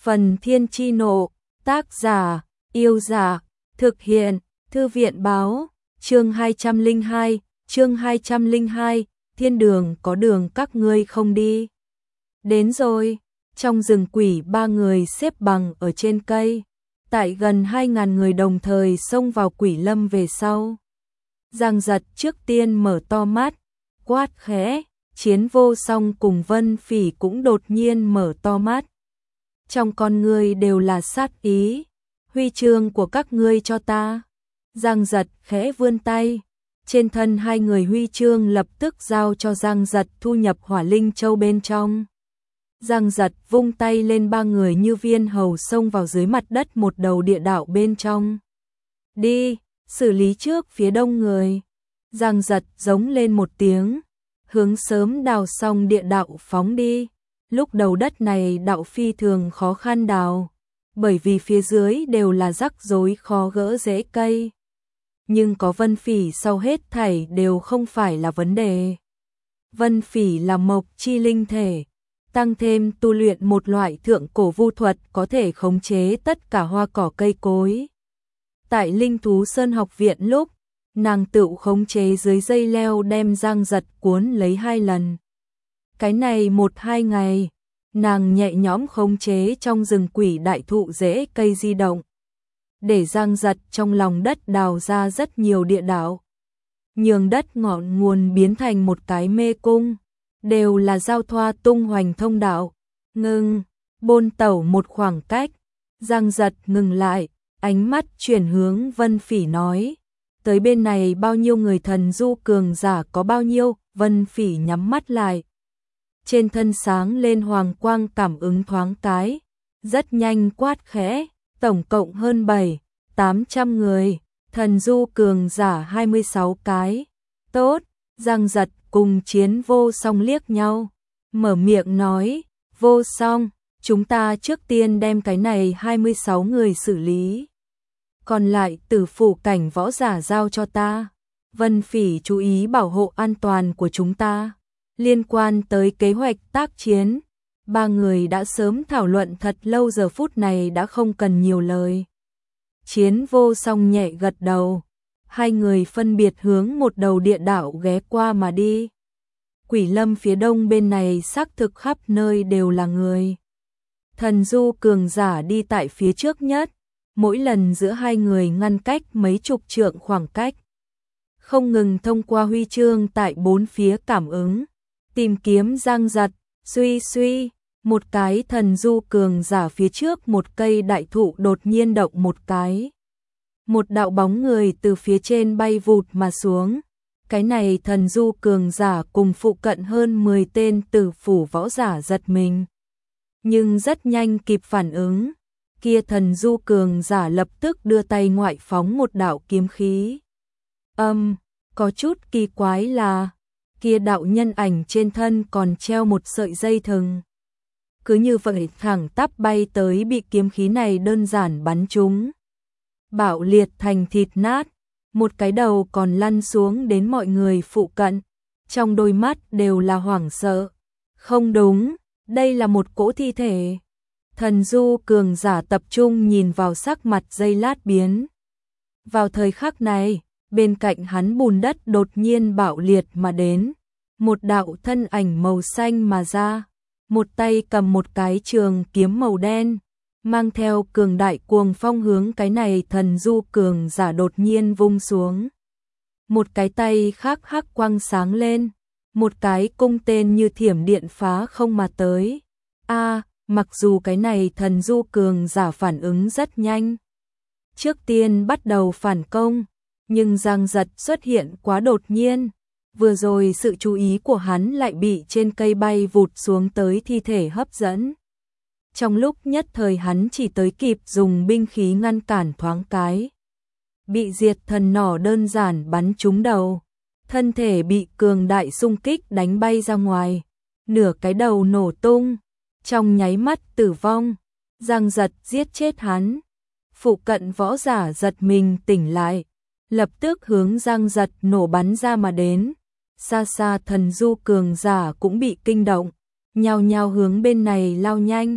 Phần Thiên Chi Nộ, tác giả, Yêu Giả, thực hiện, Thư viện Báo, chương 202, Thiên đường có đường các ngươi không đi. Đến rồi, trong rừng quỷ ba người xếp bằng ở trên cây, tại gần 2.000 người đồng thời xông vào quỷ lâm về sau. Giang Giật trước tiên mở to mắt, quát khẽ, Chiến Vô Song cùng Vân Phỉ cũng đột nhiên mở to mắt. Trong con ngươi đều là sát ý, huy chương của các ngươi cho ta. Giang Giật khẽ vươn tay, trên thân hai người huy chương lập tức giao cho Giang Giật thu nhập Hỏa Linh Châu bên trong. Giang Giật vung tay lên, ba người như viên hầu xông vào dưới mặt đất một đầu địa đạo bên trong. Đi, xử lý trước phía đông người. Giang Giật giống lên một tiếng, hướng sớm đào xong địa đạo phóng đi. Lúc đầu đất này đạo phi thường khó khăn đào, bởi vì phía dưới đều là rắc rối khó gỡ rễ cây. Nhưng có Vân Phỉ sau hết thảy đều không phải là vấn đề. Vân Phỉ là mộc chi linh thể, tăng thêm tu luyện một loại thượng cổ vu thuật có thể khống chế tất cả hoa cỏ cây cối. Tại Linh Thú Sơn học viện lúc, nàng tự khống chế dưới dây leo đem Giang Giật cuốn lấy 2 lần. Cái này 1-2 ngày, nàng nhẹ nhõm khống chế trong rừng quỷ đại thụ rễ cây di động, để Giang Giật trong lòng đất đào ra rất nhiều địa đạo, nhường đất ngọn nguồn biến thành một cái mê cung, đều là giao thoa tung hoành thông đạo. Ngừng, bôn tẩu một khoảng cách, Giang Giật ngừng lại, ánh mắt chuyển hướng Vân Phỉ nói, tới bên này bao nhiêu người thần du cường giả có bao nhiêu? Vân Phỉ nhắm mắt lại, trên thân sáng lên hoàng quang, cảm ứng thoáng cái, rất nhanh quát khẽ, tổng cộng hơn 700-800 người, thần du cường giả 26 cái. Tốt, Giang Giật cùng Chiến Vô Song liếc nhau, mở miệng nói, Vô Song, chúng ta trước tiên đem cái này 26 người xử lý, còn lại Tử Phủ cảnh võ giả giao cho ta. Vân Phỉ chú ý bảo hộ an toàn của chúng ta. Liên quan tới kế hoạch tác chiến, ba người đã sớm thảo luận thật lâu, giờ phút này đã không cần nhiều lời. Chiến Vô Song nhẹ gật đầu, hai người phân biệt hướng một đầu địa đạo ghé qua mà đi. Quỷ lâm phía đông bên này xác thực khắp nơi đều là người. Thần du cường giả đi tại phía trước nhất, mỗi lần giữa hai người ngăn cách mấy chục trượng khoảng cách. Không ngừng thông qua huy chương tại bốn phía cảm ứng, tìm kiếm Giang Giật. Suy, một cái thần du cường giả phía trước một cây đại thụ đột nhiên động một cái. Một đạo bóng người từ phía trên bay vụt mà xuống. Cái này thần du cường giả cùng phụ cận hơn 10 tên Tử Phủ võ giả giật mình, nhưng rất nhanh kịp phản ứng. Kia thần du cường giả lập tức đưa tay ngoại phóng một đạo kiếm khí. Có chút kỳ quái là kia đạo nhân ảnh trên thân còn treo một sợi dây thừng. Cứ như vậy thẳng tắp bay tới, bị kiếm khí này đơn giản bắn trúng, bạo liệt thành thịt nát. Một cái đầu còn lăn xuống đến mọi người phụ cận, trong đôi mắt đều là hoảng sợ. Không đúng, đây là một cỗ thi thể. Thần du cường giả tập trung nhìn vào, sắc mặt giây lát biến. Vào thời khắc này, bên cạnh hắn bùn đất đột nhiên bạo liệt mà đến, một đạo thân ảnh màu xanh mà ra, một tay cầm một cái trường kiếm màu đen, mang theo cường đại cuồng phong hướng cái này thần du cường giả đột nhiên vung xuống. Một cái tay khác hắc quang sáng lên, một cái cung tên như thiểm điện phá không mà tới. Mặc dù cái này thần du cường giả phản ứng rất nhanh, trước tiên bắt đầu phản công, nhưng Giang Giật xuất hiện quá đột nhiên. Vừa rồi sự chú ý của hắn lại bị trên cây bay vụt xuống tới thi thể hấp dẫn. Trong lúc nhất thời hắn chỉ tới kịp dùng binh khí ngăn cản thoáng cái, bị diệt thần nỏ đơn giản bắn trúng đầu, thân thể bị cường đại xung kích đánh bay ra ngoài, nửa cái đầu nổ tung, trong nháy mắt tử vong. Giang Giật giết chết hắn, phụ cận võ giả giật mình tỉnh lại, lập tức hướng Giang Giật nổ bắn ra mà đến. Xa xa thần du cường giả cũng bị kinh động, nhao nhao hướng bên này lao nhanh.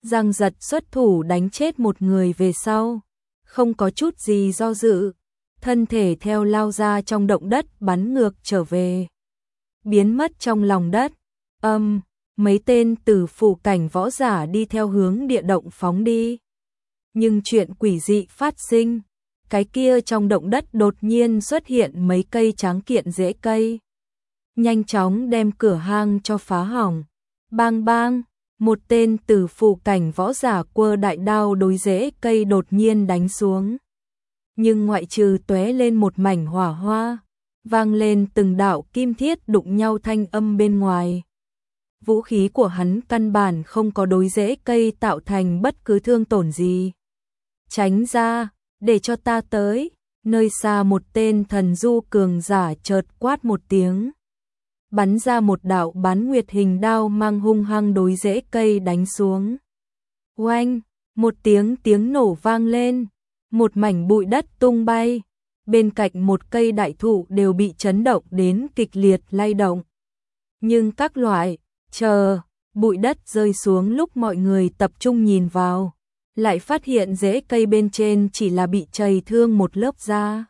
Giang Giật xuất thủ đánh chết một người về sau, không có chút gì do dự, thân thể theo lao ra trong động đất bắn ngược trở về, biến mất trong lòng đất. Mấy tên tử phủ cảnh võ giả đi theo hướng địa động phóng đi. Nhưng chuyện quỷ dị phát sinh, cái kia trong động đất đột nhiên xuất hiện mấy cây tráng kiện rễ cây, nhanh chóng đem cửa hang cho phá hỏng. Bang bang, một tên tử phủ cảnh võ giả quơ đại đao đối rễ cây đột nhiên đánh xuống. Nhưng ngoại trừ tóe lên một mảnh hỏa hoa, vang lên từng đạo kim thiết đụng nhau thanh âm bên ngoài. Vũ khí của hắn căn bản không có đối rễ cây tạo thành bất cứ thương tổn gì. Tránh ra, để cho ta tới. Nơi xa một tên thần du cường giả chợt quát một tiếng, bắn ra một đạo bán nguyệt hình đao mang hung hăng đối rễ cây đánh xuống. Oanh, một tiếng nổ vang lên, một mảnh bụi đất tung bay, bên cạnh một cây đại thụ đều bị chấn động đến kịch liệt lay động. Nhưng các loại, bụi đất rơi xuống lúc mọi người tập trung nhìn vào, lại phát hiện rễ cây bên trên chỉ là bị chày thương một lớp da.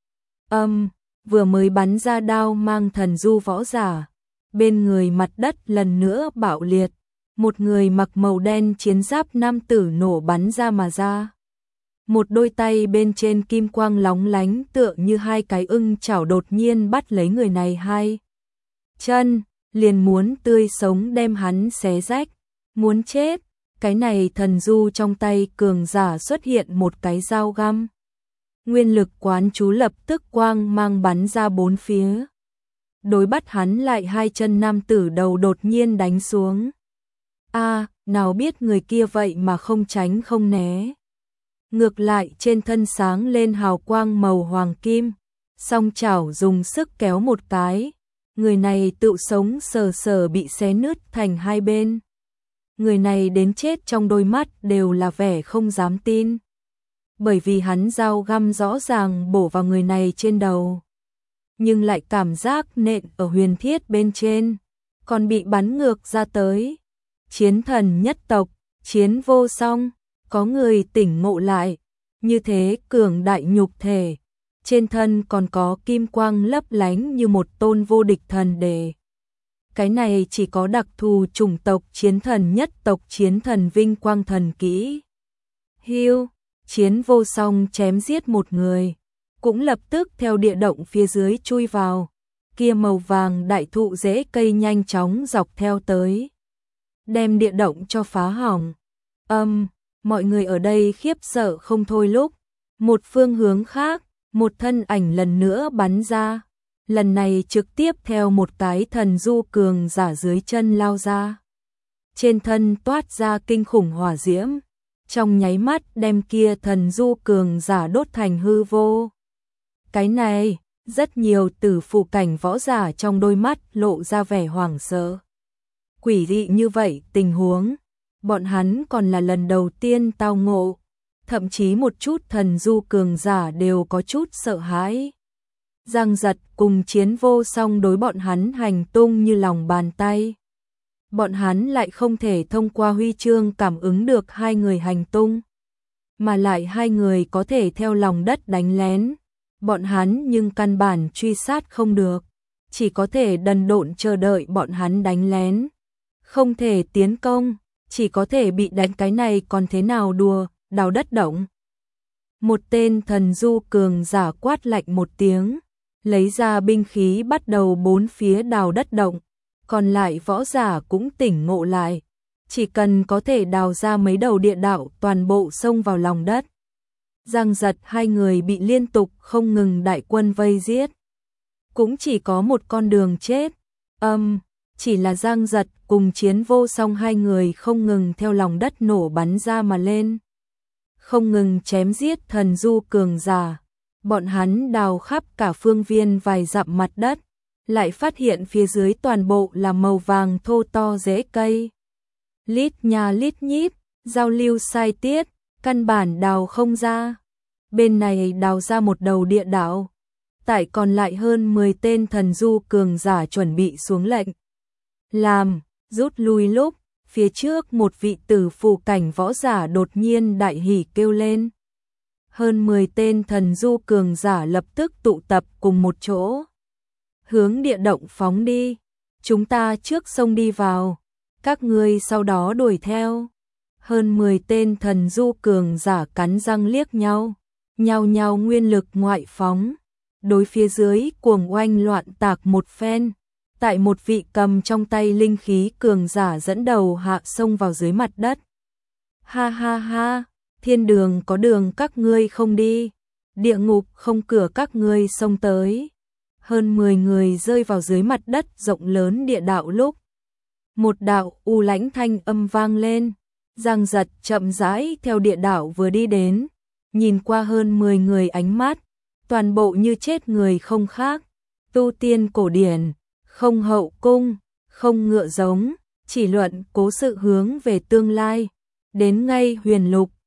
Vừa mới bắn ra đao mang thần du võ giả, bên người mặt đất lần nữa bạo liệt, một người mặc màu đen chiến giáp nam tử nổ bắn ra mà ra. Một đôi tay bên trên kim quang lóng lánh tựa như hai cái ưng chảo đột nhiên bắt lấy người này hai chân, liền muốn tươi sống đem hắn xé rách, muốn chết. Cái này thần du trong tay cường giả xuất hiện một cái dao găm. Nguyên lực quán chú lập tức quang mang bắn ra bốn phía. Đối bắt hắn lại hai chân nam tử đầu đột nhiên đánh xuống. Nào biết người kia vậy mà không tránh không né. Ngược lại trên thân sáng lên hào quang màu hoàng kim, song chảo dùng sức kéo một cái. Người này tự sống sờ sờ bị xé nứt thành hai bên. Người này đến chết trong đôi mắt đều là vẻ không dám tin. Bởi vì hắn dao găm rõ ràng bổ vào người này trên đầu, nhưng lại cảm giác nện ở huyền thiết bên trên, còn bị bắn ngược ra tới. Chiến thần nhất tộc, Chiến Vô Song, có người tỉnh ngộ lại, như thế cường đại nhục thể, trên thân còn có kim quang lấp lánh như một tôn vô địch thần đề. Cái này chỉ có đặc thù chủng tộc chiến thần nhất tộc chiến thần vinh quang thần kỹ. Chiến Vô Song chém giết một người, cũng lập tức theo địa động phía dưới chui vào. Kia màu vàng đại thụ rễ cây nhanh chóng dọc theo tới, đem địa động cho phá hỏng. Mọi người ở đây khiếp sợ không thôi lúc, một phương hướng khác, một thân ảnh lần nữa bắn ra. Lần này trực tiếp theo một cái thần du cường giả dưới chân lao ra. Trên thân toát ra kinh khủng hỏa diễm, trong nháy mắt đem kia thần du cường giả đốt thành hư vô. Cái này, rất nhiều tử phụ cảnh võ giả trong đôi mắt lộ ra vẻ hoảng sợ. Quỷ dị như vậy tình huống, bọn hắn còn là lần đầu tiên tao ngộ, thậm chí một chút thần du cường giả đều có chút sợ hãi. Giang Giật cùng Chiến Vô Song đối bọn hắn hành tung như lòng bàn tay. Bọn hắn lại không thể thông qua huy chương cảm ứng được hai người hành tung, mà lại hai người có thể theo lòng đất đánh lén. Bọn hắn nhưng căn bản truy sát không được, chỉ có thể đần độn chờ đợi bọn hắn đánh lén. Không thể tiến công, chỉ có thể bị đánh. Cái này còn thế nào đùa, đào đất động. Một tên thần du cường giả quát lạnh một tiếng, lấy ra binh khí bắt đầu bốn phía đào đất động. Còn lại võ giả cũng tỉnh ngộ lại, chỉ cần có thể đào ra mấy đầu địa đạo toàn bộ xông vào lòng đất. Giang Giật hai người bị liên tục không ngừng đại quân vây giết, cũng chỉ có một con đường chết. Chỉ là Giang Giật cùng Chiến Vô Song hai người không ngừng theo lòng đất nổ bắn ra mà lên, không ngừng chém giết thần du cường giả. Bọn hắn đào khắp cả phương viên vài dặm mặt đất, lại phát hiện phía dưới toàn bộ là màu vàng thô to rễ cây. Lít nhà lít nhít, giao lưu sai tiết, căn bản đào không ra. Bên này đào ra một đầu địa đạo, tại còn lại hơn 10 tên thần du cường giả chuẩn bị xuống lệnh rút lui lúc, Phía trước một vị tử phù cảnh võ giả đột nhiên đại hỉ kêu lên. Hơn 10 tên thần du cường giả lập tức tụ tập cùng một chỗ. Hướng địa động phóng đi. Chúng ta trước sông đi vào. Các ngươi sau đó đuổi theo. Hơn 10 tên thần du cường giả cắn răng liếc nhau. Nhao nhao nguyên lực ngoại phóng. Đối phía dưới cuồng oanh loạn tạc một phen. Tại một vị cầm trong tay linh khí cường giả dẫn đầu hạ sông vào dưới mặt đất. Ha ha ha, thiên đường có đường các ngươi không đi, địa ngục không cửa các ngươi xông tới. Hơn 10 người rơi vào dưới mặt đất rộng lớn địa đạo lúc. Một đạo u lãnh thanh âm vang lên, Giang Giật chậm rãi theo địa đạo vừa đi đến, nhìn qua hơn 10 người ánh mắt, toàn bộ như chết người không khác, tu tiên cổ điển, không hậu cung, không ngựa giống, chỉ luận cố sự hướng về tương lai, đến ngay huyền lục,